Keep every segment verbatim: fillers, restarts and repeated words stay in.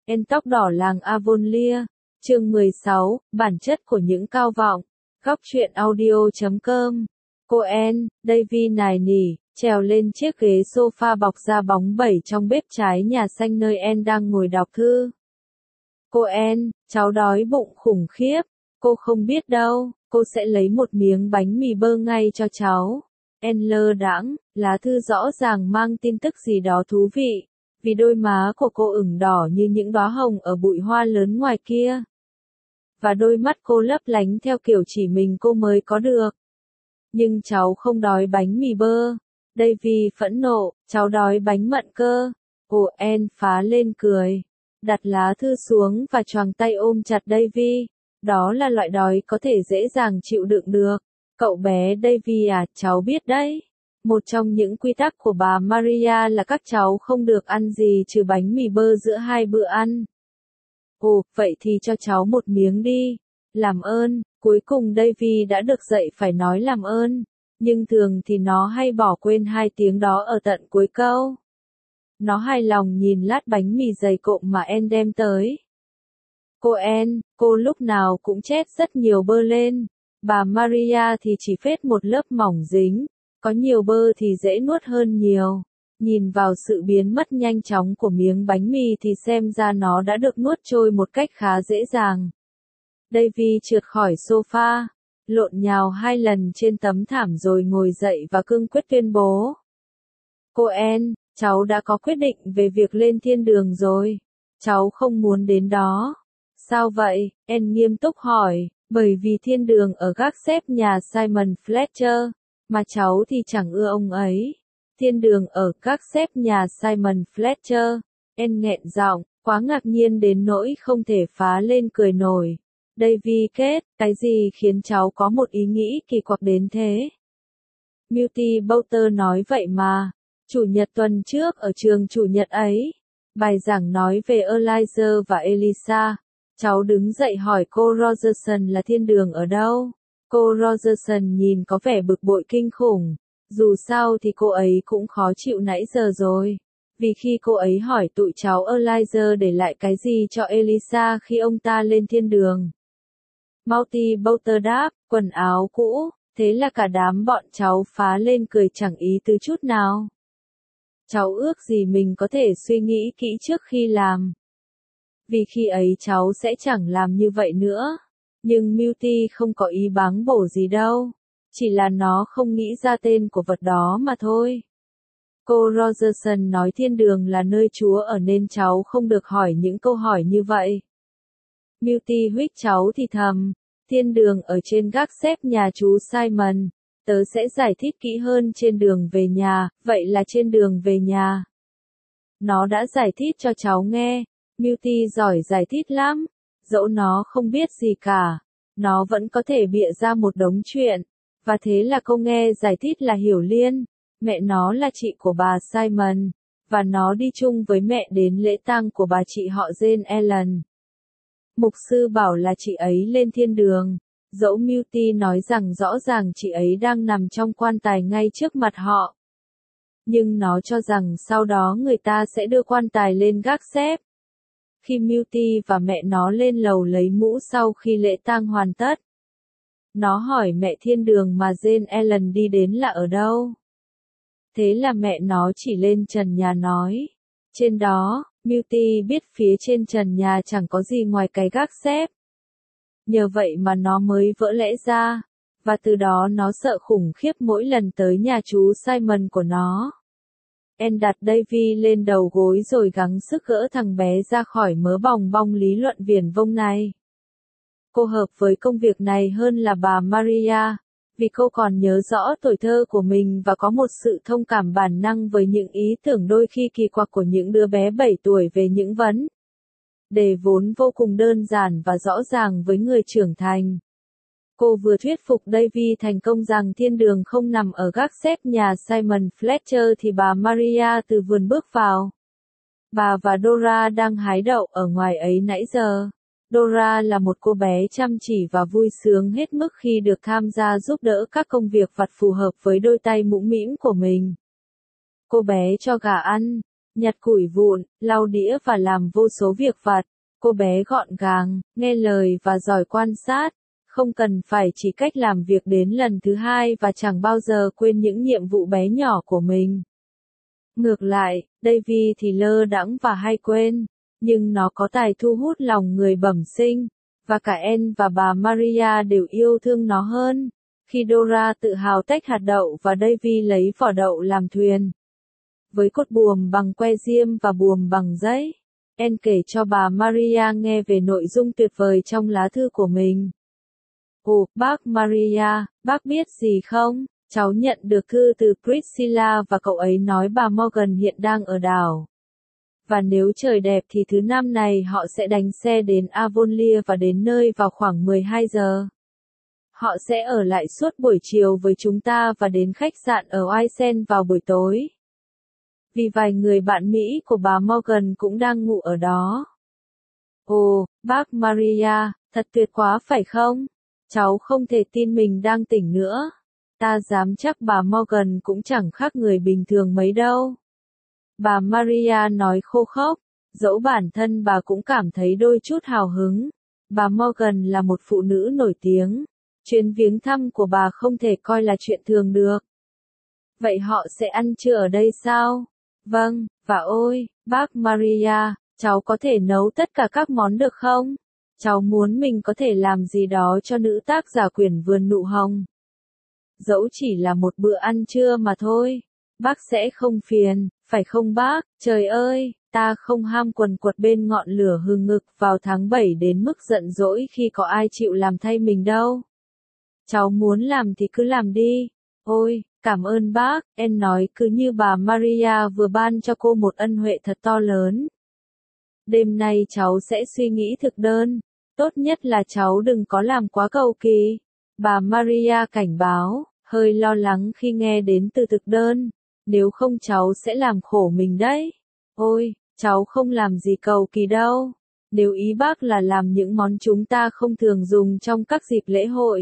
En tóc đỏ làng Avonlea, chương mười sáu, bản chất của những cao vọng. Góc truyện audio chấm com. Cô En, Davy nài nỉ, trèo lên chiếc ghế sofa bọc da bóng bẩy trong bếp trái nhà xanh nơi En đang ngồi đọc thư. Cô En, cháu đói bụng khủng khiếp. Cô không biết đâu, cô sẽ lấy một miếng bánh mì bơ ngay cho cháu. En lơ đãng, lá thư rõ ràng mang tin tức gì đó thú vị, vì đôi má của cô ửng đỏ như những đóa hồng ở bụi hoa lớn ngoài kia. Và đôi mắt cô lấp lánh theo kiểu chỉ mình cô mới có được. Nhưng cháu không đói bánh mì bơ. Davy phẫn nộ, cháu đói bánh mận cơ. Ồ, En phá lên cười. Đặt lá thư xuống và choàng tay ôm chặt Davy. Đó là loại đói có thể dễ dàng chịu đựng được. Cậu bé Davy à, cháu biết đấy. Một trong những quy tắc của bà Maria là các cháu không được ăn gì trừ bánh mì bơ giữa hai bữa ăn. Ồ, vậy thì cho cháu một miếng đi. Làm ơn, cuối cùng Davy đã được dạy phải nói làm ơn. Nhưng thường thì nó hay bỏ quên hai tiếng đó ở tận cuối câu. Nó hài lòng nhìn lát bánh mì dày cộm mà En đem tới. Cô En, cô lúc nào cũng chét rất nhiều bơ lên. Bà Maria thì chỉ phết một lớp mỏng dính. Có nhiều bơ thì dễ nuốt hơn nhiều. Nhìn vào sự biến mất nhanh chóng của miếng bánh mì thì xem ra nó đã được nuốt trôi một cách khá dễ dàng. Davy trượt khỏi sofa, lộn nhào hai lần trên tấm thảm rồi ngồi dậy và cương quyết tuyên bố. Cô En, cháu đã có quyết định về việc lên thiên đường rồi. Cháu không muốn đến đó. Sao vậy? En nghiêm túc hỏi, bởi vì thiên đường ở gác xếp nhà Simon Fletcher, mà cháu thì chẳng ưa ông ấy. Thiên đường ở gác xếp nhà Simon Fletcher. En nghẹn giọng, quá ngạc nhiên đến nỗi không thể phá lên cười nổi. Davy kết, cái gì khiến cháu có một ý nghĩ kỳ quặc đến thế? Multi Bowter nói vậy mà. Chủ nhật tuần trước ở trường chủ nhật ấy, bài giảng nói về Elijah và Elisa. Cháu đứng dậy hỏi cô Rogerson là thiên đường ở đâu. Cô Rogerson nhìn có vẻ bực bội kinh khủng. Dù sao thì cô ấy cũng khó chịu nãy giờ rồi. Vì khi cô ấy hỏi tụi cháu Elijah để lại cái gì cho Elisa khi ông ta lên thiên đường. Multi Bowter đáp, quần áo cũ. Thế là cả đám bọn cháu phá lên cười chẳng ý tứ chút nào. Cháu ước gì mình có thể suy nghĩ kỹ trước khi làm. Vì khi ấy cháu sẽ chẳng làm như vậy nữa. Nhưng Multi không có ý báng bổ gì đâu. Chỉ là nó không nghĩ ra tên của vật đó mà thôi. Cô Rogerson nói thiên đường là nơi Chúa ở nên cháu không được hỏi những câu hỏi như vậy. Multi huých cháu thì thầm. Thiên đường ở trên gác xếp nhà chú Simon. Tớ sẽ giải thích kỹ hơn trên đường về nhà, vậy là trên đường về nhà. Nó đã giải thích cho cháu nghe. Multi giỏi giải thích lắm. Dẫu nó không biết gì cả. Nó vẫn có thể bịa ra một đống chuyện. Và thế là câu nghe giải thích là Hiểu Liên. Mẹ nó là chị của bà Simon. Và nó đi chung với mẹ đến lễ tang của bà chị họ Jane Ellen. Mục sư bảo là chị ấy lên thiên đường. Dẫu Multi nói rằng rõ ràng chị ấy đang nằm trong quan tài ngay trước mặt họ. Nhưng nó cho rằng sau đó người ta sẽ đưa quan tài lên gác xếp. Khi Multi và mẹ nó lên lầu lấy mũ sau khi lễ tang hoàn tất. Nó hỏi mẹ thiên đường mà Jane Ellen đi đến là ở đâu. Thế là mẹ nó chỉ lên trần nhà nói. Trên đó, Multi biết phía trên trần nhà chẳng có gì ngoài cái gác xếp. Nhờ vậy mà nó mới vỡ lẽ ra. Và từ đó nó sợ khủng khiếp mỗi lần tới nhà chú Simon của nó. En đặt Davy lên đầu gối rồi gắng sức gỡ thằng bé ra khỏi mớ bòng bong lý luận viển vông này. Cô hợp với công việc này hơn là bà Maria, vì cô còn nhớ rõ tuổi thơ của mình và có một sự thông cảm bản năng với những ý tưởng đôi khi kỳ quặc của những đứa bé bảy tuổi về những vấn đề vốn vô cùng đơn giản và rõ ràng với người trưởng thành. Cô vừa thuyết phục Davy thành công rằng thiên đường không nằm ở gác xếp nhà Simon Fletcher thì bà Maria từ vườn bước vào. Bà và Dora đang hái đậu ở ngoài ấy nãy giờ. Dora là một cô bé chăm chỉ và vui sướng hết mức khi được tham gia giúp đỡ các công việc vặt phù hợp với đôi tay mũm mĩm của mình. Cô bé cho gà ăn, nhặt củi vụn, lau đĩa và làm vô số việc vặt. Cô bé gọn gàng, nghe lời và giỏi quan sát, không cần phải chỉ cách làm việc đến lần thứ hai và chẳng bao giờ quên những nhiệm vụ bé nhỏ của mình. Ngược lại, Davy thì lơ đãng và hay quên, nhưng nó có tài thu hút lòng người bẩm sinh, và cả Anne và bà Maria đều yêu thương nó hơn. Khi Dora tự hào tách hạt đậu và Davy lấy vỏ đậu làm thuyền, với cột buồm bằng que diêm và buồm bằng giấy, Anne kể cho bà Maria nghe về nội dung tuyệt vời trong lá thư của mình. Ồ, bác Maria, bác biết gì không? Cháu nhận được thư từ Priscilla và cậu ấy nói bà Morgan hiện đang ở đảo. Và nếu trời đẹp thì thứ năm này họ sẽ đánh xe đến Avonlea và đến nơi vào khoảng mười hai giờ. Họ sẽ ở lại suốt buổi chiều với chúng ta và đến khách sạn ở Wisen vào buổi tối. Vì vài người bạn Mỹ của bà Morgan cũng đang ngủ ở đó. Ồ, bác Maria, thật tuyệt quá phải không? Cháu không thể tin mình đang tỉnh nữa. Ta dám chắc bà Morgan cũng chẳng khác người bình thường mấy đâu. Bà Maria nói khô khốc, dẫu bản thân bà cũng cảm thấy đôi chút hào hứng. Bà Morgan là một phụ nữ nổi tiếng. Chuyến viếng thăm của bà không thể coi là chuyện thường được. Vậy họ sẽ ăn trưa ở đây sao? Vâng, và ôi, bác Maria, cháu có thể nấu tất cả các món được không? Cháu muốn mình có thể làm gì đó cho nữ tác giả quyển Vườn Nụ Hồng. Dẫu chỉ là một bữa ăn trưa mà thôi. Bác sẽ không phiền, phải không bác? Trời ơi, ta không ham quần quật bên ngọn lửa hừng ngực vào tháng bảy đến mức giận dỗi khi có ai chịu làm thay mình đâu. Cháu muốn làm thì cứ làm đi. Ôi, cảm ơn bác, em nói cứ như bà Maria vừa ban cho cô một ân huệ thật to lớn. Đêm nay cháu sẽ suy nghĩ thực đơn. Tốt nhất là cháu đừng có làm quá cầu kỳ. Bà Maria cảnh báo, hơi lo lắng khi nghe đến từ thực đơn. Nếu không cháu sẽ làm khổ mình đấy. Ôi, cháu không làm gì cầu kỳ đâu. Nếu ý bác là làm những món chúng ta không thường dùng trong các dịp lễ hội.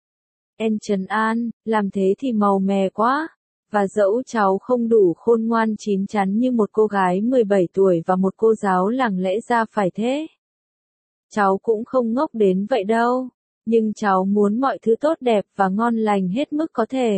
En trấn an, làm thế thì màu mè quá. Và dẫu cháu không đủ khôn ngoan chín chắn như một cô gái mười bảy tuổi và một cô giáo làng lẽ ra phải thế. Cháu cũng không ngốc đến vậy đâu. Nhưng cháu muốn mọi thứ tốt đẹp và ngon lành hết mức có thể.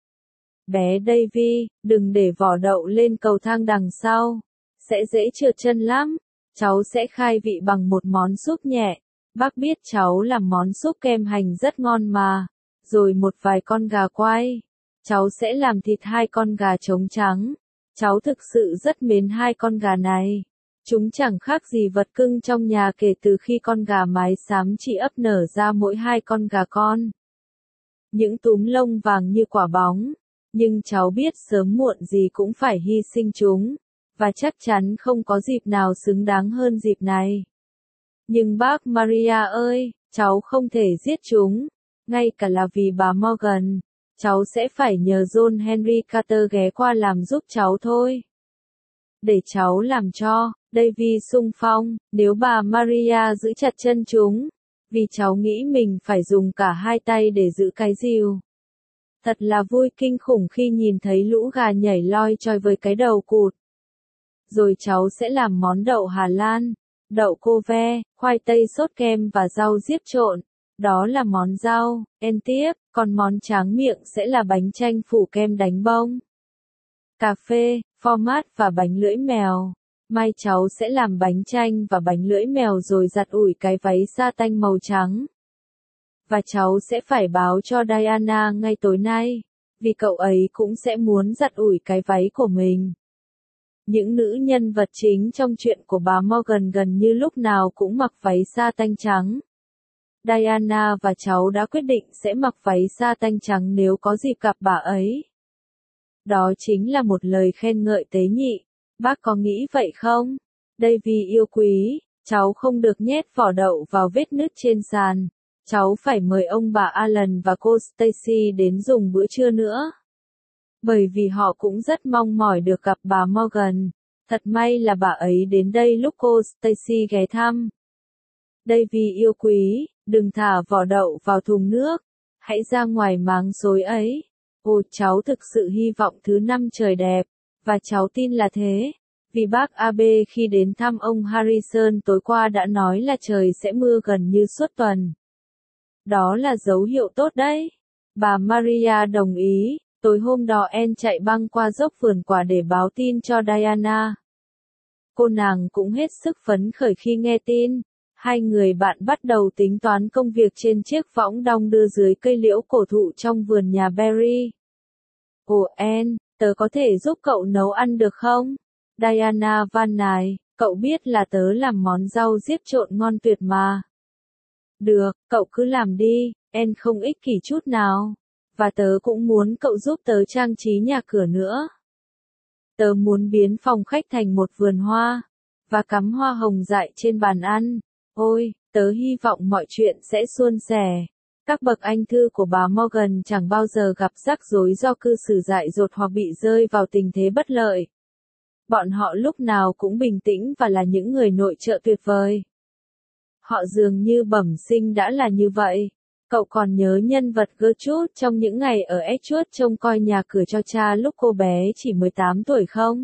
Bé Davy, đừng để vỏ đậu lên cầu thang đằng sau. Sẽ dễ trượt chân lắm. Cháu sẽ khai vị bằng một món súp nhẹ. Bác biết cháu làm món súp kem hành rất ngon mà. Rồi một vài con gà quay. Cháu sẽ làm thịt hai con gà trống trắng. Cháu thực sự rất mến hai con gà này. Chúng chẳng khác gì vật cưng trong nhà kể từ khi con gà mái xám chỉ ấp nở ra mỗi hai con gà con. Những túm lông vàng như quả bóng. Nhưng cháu biết sớm muộn gì cũng phải hy sinh chúng. Và chắc chắn không có dịp nào xứng đáng hơn dịp này. Nhưng bác Maria ơi, cháu không thể giết chúng. Ngay cả là vì bà Morgan. Cháu sẽ phải nhờ John Henry Carter ghé qua làm giúp cháu thôi. Để cháu làm cho, Davy xung phong, nếu bà Maria giữ chặt chân chúng. Vì cháu nghĩ mình phải dùng cả hai tay để giữ cái rìu. Thật là vui kinh khủng khi nhìn thấy lũ gà nhảy loi choi với cái đầu cụt. Rồi cháu sẽ làm món đậu Hà Lan, đậu cô ve, khoai tây sốt kem và rau diếp trộn. Đó là món rau, en tiếp, còn món tráng miệng sẽ là bánh chanh phủ kem đánh bông. Cà phê, format và bánh lưỡi mèo. Mai cháu sẽ làm bánh chanh và bánh lưỡi mèo rồi giặt ủi cái váy sa tanh màu trắng. Và cháu sẽ phải báo cho Diana ngay tối nay, vì cậu ấy cũng sẽ muốn giặt ủi cái váy của mình. Những nữ nhân vật chính trong chuyện của bà Morgan gần như lúc nào cũng mặc váy sa tanh trắng. Diana và cháu đã quyết định sẽ mặc váy sa tanh trắng nếu có dịp gặp bà ấy. Đó chính là một lời khen ngợi tế nhị. Bác có nghĩ vậy không? Davy yêu quý, cháu không được nhét vỏ đậu vào vết nứt trên sàn. Cháu phải mời ông bà Alan và cô Stacy đến dùng bữa trưa nữa. Bởi vì họ cũng rất mong mỏi được gặp bà Morgan. Thật may là bà ấy đến đây lúc cô Stacy ghé thăm. Davy yêu quý, đừng thả vỏ đậu vào thùng nước. Hãy ra ngoài máng xối ấy. Ồ, cháu thực sự hy vọng thứ năm trời đẹp. Và cháu tin là thế. Vì bác Abe khi đến thăm ông Harrison tối qua đã nói là trời sẽ mưa gần như suốt tuần. Đó là dấu hiệu tốt đấy. Bà Maria đồng ý. Tối hôm đó Anne chạy băng qua dốc vườn quả để báo tin cho Diana. Cô nàng cũng hết sức phấn khởi khi nghe tin. Hai người bạn bắt đầu tính toán công việc trên chiếc võng đong đưa dưới cây liễu cổ thụ trong vườn nhà Barry. Ồ Anne, tớ có thể giúp cậu nấu ăn được không? Diana van nài, cậu biết là tớ làm món rau diếp trộn ngon tuyệt mà. Được, cậu cứ làm đi, Anne không ích kỷ chút nào. Và tớ cũng muốn cậu giúp tớ trang trí nhà cửa nữa. Tớ muốn biến phòng khách thành một vườn hoa, và cắm hoa hồng dại trên bàn ăn. Ôi, tớ hy vọng mọi chuyện sẽ suôn sẻ. Các bậc anh thư của bà Morgan chẳng bao giờ gặp rắc rối do cư xử dại dột hoặc bị rơi vào tình thế bất lợi. Bọn họ lúc nào cũng bình tĩnh và là những người nội trợ tuyệt vời. Họ dường như bẩm sinh đã là như vậy. Cậu còn nhớ nhân vật Gertrude trong những ngày ở Edgewood trông coi nhà cửa cho cha lúc cô bé chỉ mười tám tuổi không?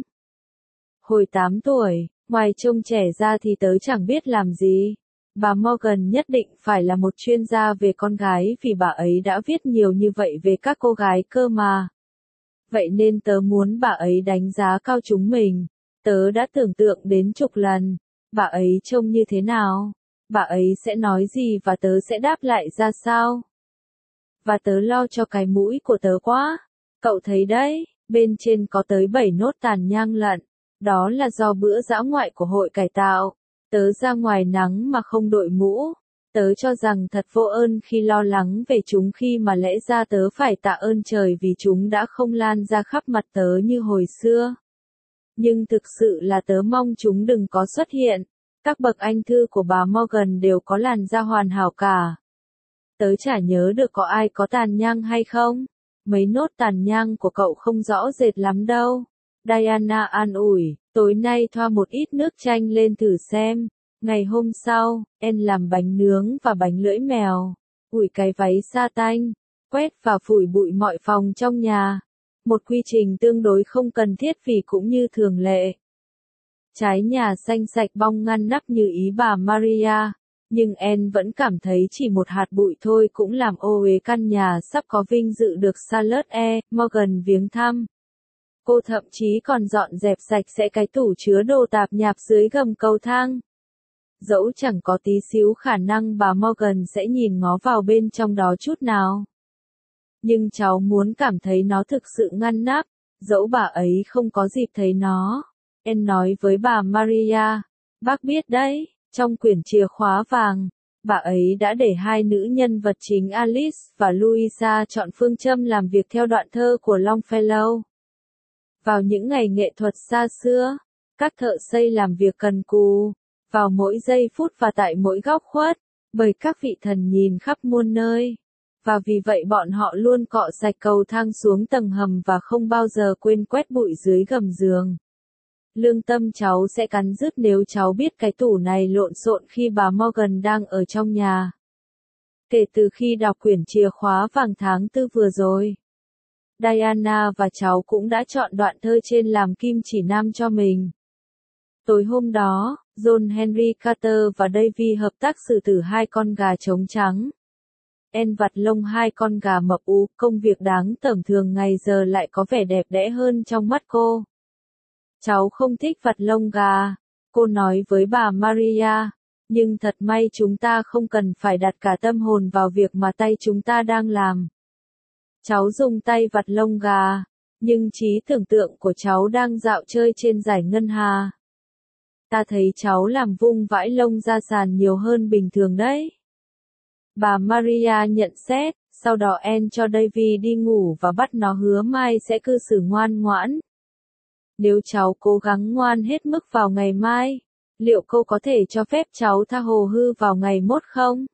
Hồi tám tuổi, ngoài trông trẻ ra thì tớ chẳng biết làm gì. Bà Morgan nhất định phải là một chuyên gia về con gái vì bà ấy đã viết nhiều như vậy về các cô gái cơ mà. Vậy nên tớ muốn bà ấy đánh giá cao chúng mình. Tớ đã tưởng tượng đến chục lần. Bà ấy trông như thế nào? Bà ấy sẽ nói gì và tớ sẽ đáp lại ra sao? Và tớ lo cho cái mũi của tớ quá. Cậu thấy đấy, bên trên có tới bảy nốt tàn nhang lận. Đó là do bữa dã ngoại của hội cải tạo. Tớ ra ngoài nắng mà không đội mũ. Tớ cho rằng thật vô ơn khi lo lắng về chúng khi mà lẽ ra tớ phải tạ ơn trời vì chúng đã không lan ra khắp mặt tớ như hồi xưa. Nhưng thực sự là tớ mong chúng đừng có xuất hiện. Các bậc anh thư của bà Morgan đều có làn da hoàn hảo cả. Tớ chả nhớ được có ai có tàn nhang hay không. Mấy nốt tàn nhang của cậu không rõ rệt lắm đâu. Diana an ủi, tối nay thoa một ít nước chanh lên thử xem. Ngày hôm sau, Anne làm bánh nướng và bánh lưỡi mèo, ủi cái váy sa tanh, quét và phủi bụi mọi phòng trong nhà. Một quy trình tương đối không cần thiết vì cũng như thường lệ. Trái nhà xanh sạch bong ngăn nắp như ý bà Maria, nhưng Anne vẫn cảm thấy chỉ một hạt bụi thôi cũng làm ô uế căn nhà sắp có vinh dự được Charlotte E. Morgan viếng thăm. Cô thậm chí còn dọn dẹp sạch sẽ cái tủ chứa đồ tạp nhạp dưới gầm cầu thang. Dẫu chẳng có tí xíu khả năng bà Morgan sẽ nhìn ngó vào bên trong đó chút nào. Nhưng cháu muốn cảm thấy nó thực sự ngăn nắp, dẫu bà ấy không có dịp thấy nó. Anne nói với bà Maria, bác biết đấy, trong quyển chìa khóa vàng, bà ấy đã để hai nữ nhân vật chính Alice và Louisa chọn phương châm làm việc theo đoạn thơ của Longfellow. Vào những ngày nghệ thuật xa xưa, các thợ xây làm việc cần cù, vào mỗi giây phút và tại mỗi góc khuất, bởi các vị thần nhìn khắp muôn nơi. Và vì vậy bọn họ luôn cọ sạch cầu thang xuống tầng hầm và không bao giờ quên quét bụi dưới gầm giường. Lương tâm cháu sẽ cắn rứt nếu cháu biết cái tủ này lộn xộn khi bà Morgan đang ở trong nhà. Kể từ khi đọc quyển chìa khóa vàng tháng tư vừa rồi, Diana và cháu cũng đã chọn đoạn thơ trên làm kim chỉ nam cho mình. Tối hôm đó, John Henry Carter và Davy hợp tác xử tử hai con gà trống trắng. Anne vặt lông hai con gà mập ú, công việc đáng tởm thường ngày giờ lại có vẻ đẹp đẽ hơn trong mắt cô. Cháu không thích vặt lông gà, cô nói với bà Maria, nhưng thật may chúng ta không cần phải đặt cả tâm hồn vào việc mà tay chúng ta đang làm. Cháu dùng tay vặt lông gà, nhưng trí tưởng tượng của cháu đang dạo chơi trên dải ngân hà. Ta thấy cháu làm vung vãi lông ra sàn nhiều hơn bình thường đấy. Bà Maria nhận xét, sau đó Anne cho Davy đi ngủ và bắt nó hứa mai sẽ cư xử ngoan ngoãn. Nếu cháu cố gắng ngoan hết mức vào ngày mai, liệu cô có thể cho phép cháu tha hồ hư vào ngày mốt không?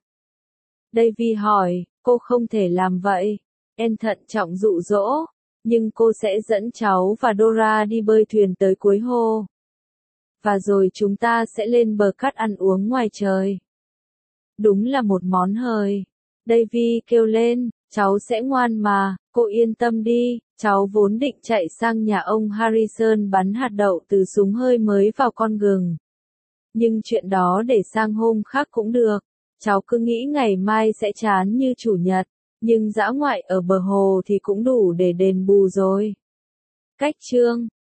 Davy hỏi, cô không thể làm vậy. Anne thận trọng dụ dỗ, nhưng cô sẽ dẫn cháu và Dora đi bơi thuyền tới cuối hồ. Và rồi chúng ta sẽ lên bờ cát ăn uống ngoài trời. Đúng là một món hời. Davy kêu lên, cháu sẽ ngoan mà, cô yên tâm đi, cháu vốn định chạy sang nhà ông Harrison bắn hạt đậu từ súng hơi mới vào con gừng. Nhưng chuyện đó để sang hôm khác cũng được, cháu cứ nghĩ ngày mai sẽ chán như chủ nhật, nhưng dã ngoại ở bờ hồ thì cũng đủ để đền bù rồi. Cách chương